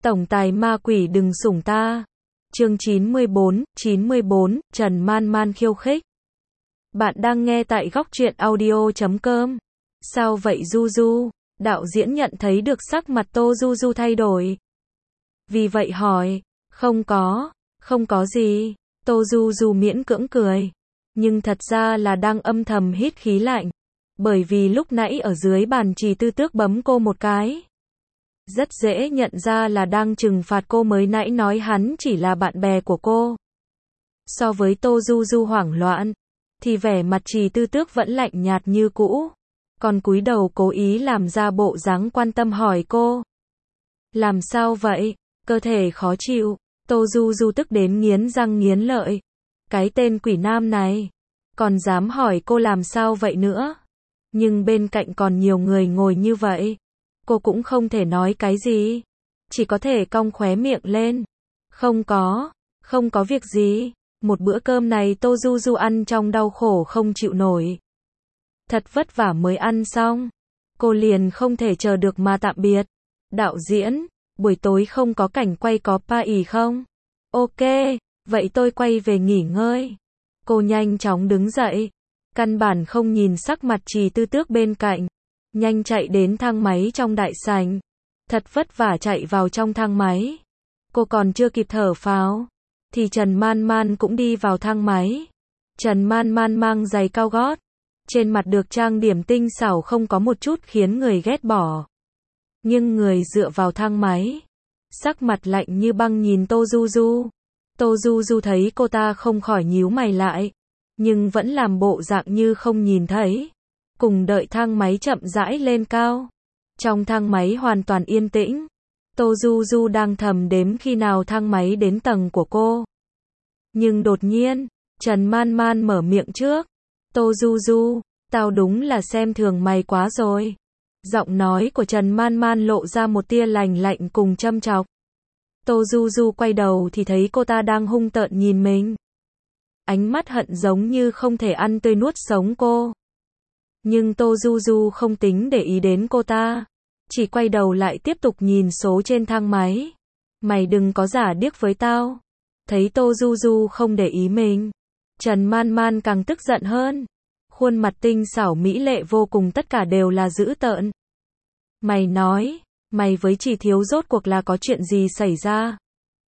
Tổng tài ma quỷ đừng sủng ta. Chương 94, Trần Man Man khiêu khích. Bạn đang nghe tại góc truyện audio.com. Sao vậy Du Du? Đạo diễn nhận thấy được sắc mặt Tô Du Du thay đổi. Vì vậy hỏi, không có gì. Tô Du Du miễn cưỡng cười. Nhưng thật ra là đang âm thầm hít khí lạnh. Bởi vì lúc nãy ở dưới bàn Trì Tư Tước bấm cô một cái. Rất dễ nhận ra là đang trừng phạt cô, mới nãy nói hắn chỉ là bạn bè của cô. So với Tô Du Du hoảng loạn, thì vẻ mặt Trì Tư Tước vẫn lạnh nhạt như cũ. Còn cúi đầu cố ý làm ra bộ dáng quan tâm hỏi cô. Làm sao vậy? Cơ thể khó chịu. Tô Du Du tức đến nghiến răng nghiến lợi. Cái tên quỷ nam này, còn dám hỏi cô làm sao vậy nữa. Nhưng bên cạnh còn nhiều người ngồi như vậy. Cô cũng không thể nói cái gì. Chỉ có thể cong khóe miệng lên. Không có việc gì. Một bữa cơm này Tô Du Du ăn trong đau khổ không chịu nổi. Thật vất vả mới ăn xong. Cô liền không thể chờ được mà tạm biệt. Đạo diễn, buổi tối không có cảnh quay có pa ỉ không? Ok, vậy tôi quay về nghỉ ngơi. Cô nhanh chóng đứng dậy. Căn bản không nhìn sắc mặt Trì Tư Tước bên cạnh. Nhanh chạy đến thang máy trong đại sảnh. Thật vất vả chạy vào trong thang máy. Cô còn chưa kịp thở phào, thì Trần Man Man cũng đi vào thang máy. Trần Man Man mang giày cao gót. Trên mặt được trang điểm tinh xảo không có một chút khiến người ghét bỏ. Nhưng người dựa vào thang máy. Sắc mặt lạnh như băng nhìn Tô Du Du. Tô Du Du thấy cô ta không khỏi nhíu mày lại. Nhưng vẫn làm bộ dạng như không nhìn thấy. Cùng đợi thang máy chậm rãi lên cao. Trong thang máy hoàn toàn yên tĩnh. Tô Du Du đang thầm đếm khi nào thang máy đến tầng của cô. Nhưng đột nhiên, Trần Man Man mở miệng trước. Tô Du Du, tao đúng là xem thường mày quá rồi. Giọng nói của Trần Man Man lộ ra một tia lạnh lạnh cùng châm chọc. Tô Du Du quay đầu thì thấy cô ta đang hung tợn nhìn mình. Ánh mắt hận giống như không thể ăn tươi nuốt sống cô. Nhưng Tô Du Du không tính để ý đến cô ta. Chỉ quay đầu lại tiếp tục nhìn số trên thang máy. Mày đừng có giả điếc với tao. Thấy Tô Du Du không để ý mình, Trần Man Man càng tức giận hơn. Khuôn mặt tinh xảo mỹ lệ vô cùng, tất cả đều là dữ tợn. Mày nói, mày với Trì Thiếu rốt cuộc là có chuyện gì xảy ra?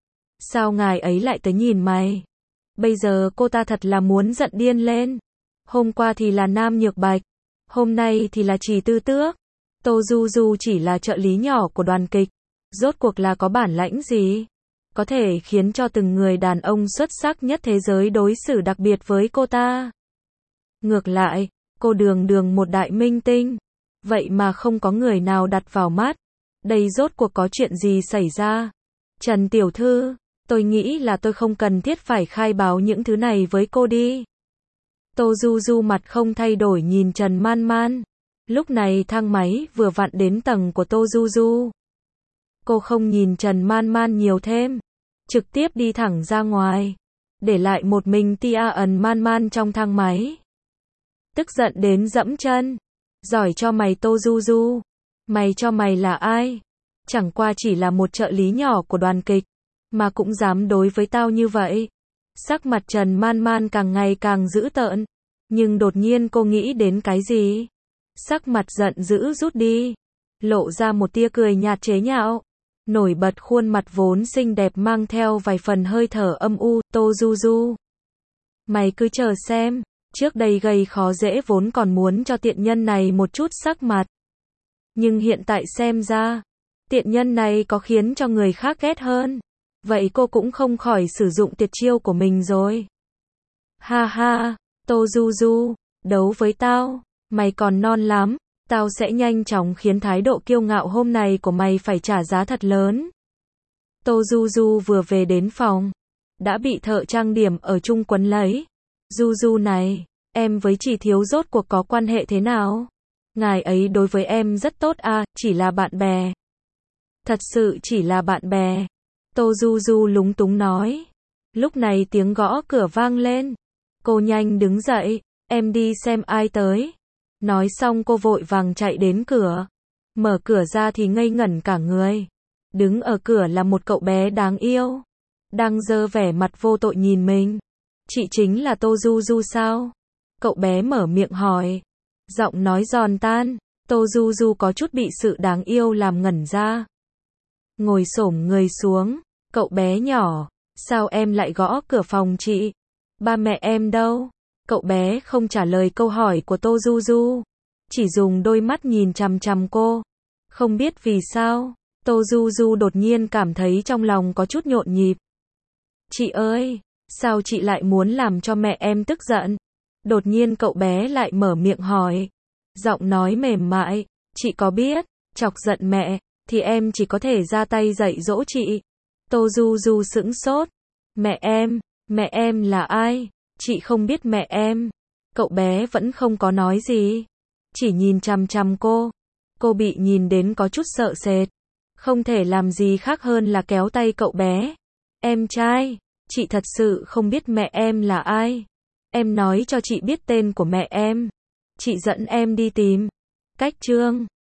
Sao ngài ấy lại tới nhìn mày? Bây giờ cô ta thật là muốn giận điên lên. Hôm qua thì là Nam Nhược Bạch, hôm nay thì là Trì Tư Tước. Tô Du Du chỉ là trợ lý nhỏ của đoàn kịch. Rốt cuộc là có bản lãnh gì? Có thể khiến cho từng người đàn ông xuất sắc nhất thế giới đối xử đặc biệt với cô ta. Ngược lại, cô đường đường một đại minh tinh. Vậy mà không có người nào đặt vào mắt. Đây rốt cuộc có chuyện gì xảy ra? Trần tiểu thư, tôi nghĩ là tôi không cần thiết phải khai báo những thứ này với cô đi. Tô Du Du mặt không thay đổi nhìn Trần Man Man. Lúc này thang máy vừa vặn đến tầng của Tô Du Du. Cô không nhìn Trần Man Man nhiều thêm. Trực tiếp đi thẳng ra ngoài. Để lại một mình Tia ẩn Man Man trong thang máy. Tức giận đến dẫm chân. Giỏi cho mày Tô Du Du. Mày cho mày là ai? Chẳng qua chỉ là một trợ lý nhỏ của đoàn kịch. Mà cũng dám đối với tao như vậy. Sắc mặt Trần Man Man càng ngày càng dữ tợn. Nhưng đột nhiên cô nghĩ đến cái gì? Sắc mặt giận dữ rút đi. Lộ ra một tia cười nhạt chế nhạo. Nổi bật khuôn mặt vốn xinh đẹp mang theo vài phần hơi thở âm u. Tô Du Du, mày cứ chờ xem. Trước đây gây khó dễ vốn còn muốn cho tiện nhân này một chút sắc mặt. Nhưng hiện tại xem ra, tiện nhân này có khiến cho người khác ghét hơn. Vậy cô cũng không khỏi sử dụng tuyệt chiêu của mình rồi. Ha ha, Tô Du Du, đấu với tao, mày còn non lắm. Tao sẽ nhanh chóng khiến thái độ kiêu ngạo hôm nay của mày phải trả giá thật lớn. Tô Du Du vừa về đến phòng, đã bị thợ trang điểm ở chung quấn lấy. Du Du này, em với Trì Thiếu rốt cuộc có quan hệ thế nào? Ngài ấy đối với em rất tốt à, chỉ là bạn bè. Thật sự chỉ là bạn bè. Tô Du Du lúng túng nói. Lúc này tiếng gõ cửa vang lên. Cô nhanh đứng dậy, em đi xem ai tới. Nói xong cô vội vàng chạy đến cửa. Mở cửa ra thì ngây ngẩn cả người. Đứng ở cửa là một cậu bé đáng yêu, đang giơ vẻ mặt vô tội nhìn mình. Chị chính là Tô Du Du sao? Cậu bé mở miệng hỏi. Giọng nói giòn tan, Tô Du Du có chút bị sự đáng yêu làm ngẩn ra. Ngồi xổm người xuống, cậu bé nhỏ, sao em lại gõ cửa phòng chị? Ba mẹ em đâu? Cậu bé không trả lời câu hỏi của Tô Du Du, chỉ dùng đôi mắt nhìn chằm chằm cô. Không biết vì sao, Tô Du Du đột nhiên cảm thấy trong lòng có chút nhộn nhịp. Chị ơi, sao chị lại muốn làm cho mẹ em tức giận? Đột nhiên cậu bé lại mở miệng hỏi. Giọng nói mềm mại, chị có biết, chọc giận mẹ, thì em chỉ có thể ra tay dạy dỗ chị. Tô Du Du sững sốt. Mẹ em là ai? Chị không biết mẹ em. Cậu bé vẫn không có nói gì, chỉ nhìn chằm chằm cô. Cô bị nhìn đến có chút sợ sệt, không thể làm gì khác hơn là kéo tay cậu bé. Em trai, chị thật sự không biết mẹ em là ai. Em nói cho chị biết tên của mẹ em, chị dẫn em đi tìm. Cách chương